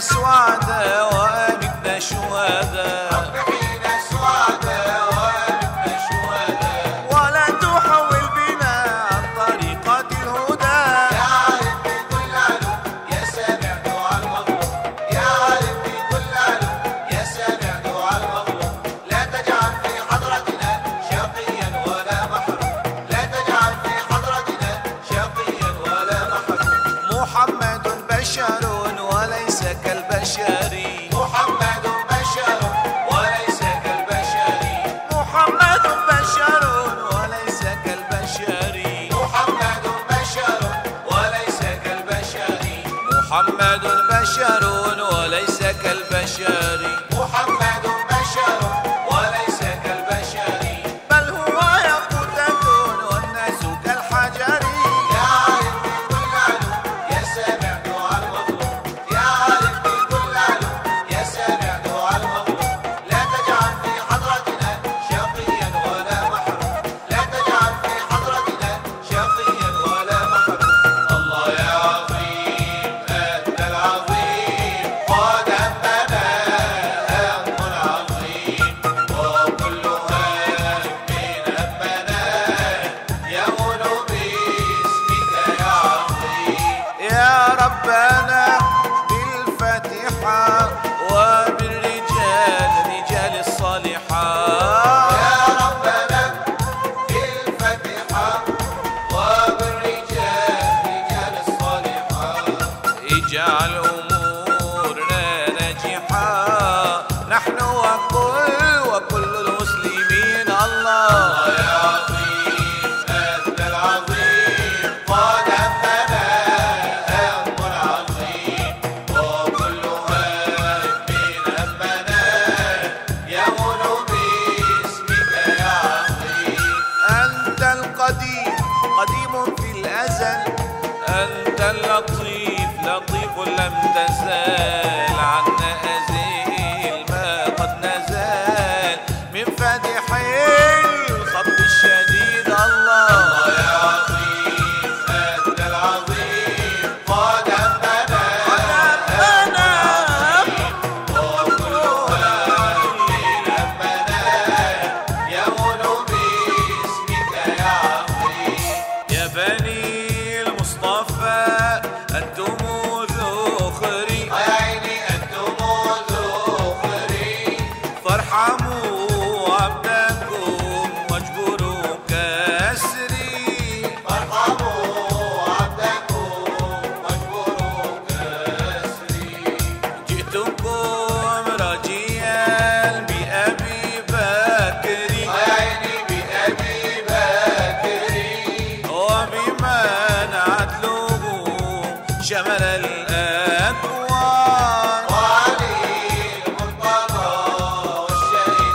سوادا وامتنا شهادا، رب حين سوادا وامتنا شهادا، ولا تحول بنا عن طريقة الهدى. يا عارف بكل علو يا سامع دعاء المظلوم، يا عارف بكل علو يا سامع دعاء المظلوم، لا تجعل في حضرتنا شقيا ولا محروم، لا تجعل في حضرتنا شقيا ولا محروم. محمد بشر وليس كالبشر، محمد بشر وليس كالبشر، محمد بشر وليس كالبشر، محمد بشر وليس كالبشر، محمد بشر وليس كالبشر، محمد بشر وليس كالبشر، بل هو يقظة والناس كالحجر. يا عارف بكل علو يا سامع دعاء المظلوم، يا عارف بكل علو يا سامع دعاء المظلوم، لا تجعل في حضرتنا شقيا ولا محروم، لا تجعل في حضرتنا شقيا ولا محروم. الله يا عظيم أنت العظيم، قد أمنا أمر عظيم، وكل هم أمنا يمن باسمك يا عظيم. يا ربنا بالفاتحة وبالرجال رجال الصالحات، يا ربنا بالفتحة وبالرجال رجال الصالحات، اجعل أمورنا ناجحة نحن وكل المسلمين. الله يا عظيم أنت العظيم، قد أمنا أمر عظيم، وكل هم أمنا يمن باسمك يا عظيم. أنت القديم قديم في الأزل، أنت اللطيف لطيف لم تزال، عنا أزيل ما قد نزال من فاتح الخط الشديد. الله يا عظيم أنت العظيم، قد أمنا وكل هم أمنا يمن باسمك يا عظيم. يا بني المصطفى أنتم ذخري، يا عيني أنتم ذخري، فارحموا عبدكم واجبروا كسري. فارحموا عبدكم واجبروا كسري، جئتكم راجيا بأبي بكر، يا عيني بأبي بكر، وبمن عدله شمل الأكوان. وعلي المرتضى والشهيد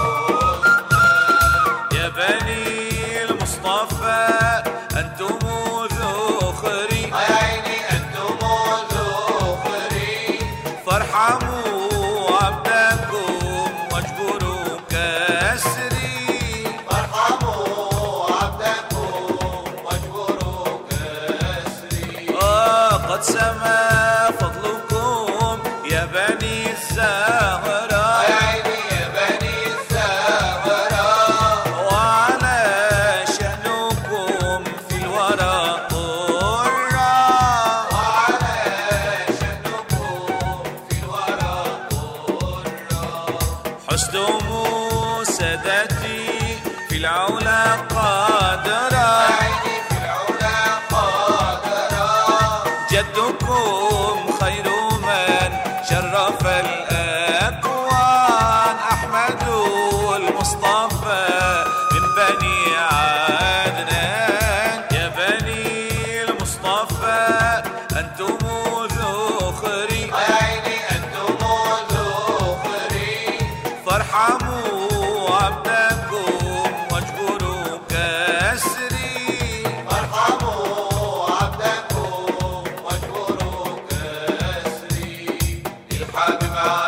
عثمان. يا بني المصطفى أنتم ذخري، يا عيني أنتم ذخري، فارحموا عبدكم واجبروا كسري. فارحموا عبدكم واجبروا كسري. قد سما فضلكم يا بني الزهراء، يا عيني يا بني الزهراء، وعلى شأنكم في الورى قرة، وعلى شأنكم في الورى قرة، حزتم سادتي في العلا قادرة، يا عيني في العلا قادرة، جدكم خير من شرف الأكوان، أحمد المصطفى من بني عدنان. يا بني المصطفى أنتم ذخري، يا عيني أنتم ذخري، فارحموا عبدكم واجبروا كسري. فارحموا عبدكم واجبروا كسري. الحبيب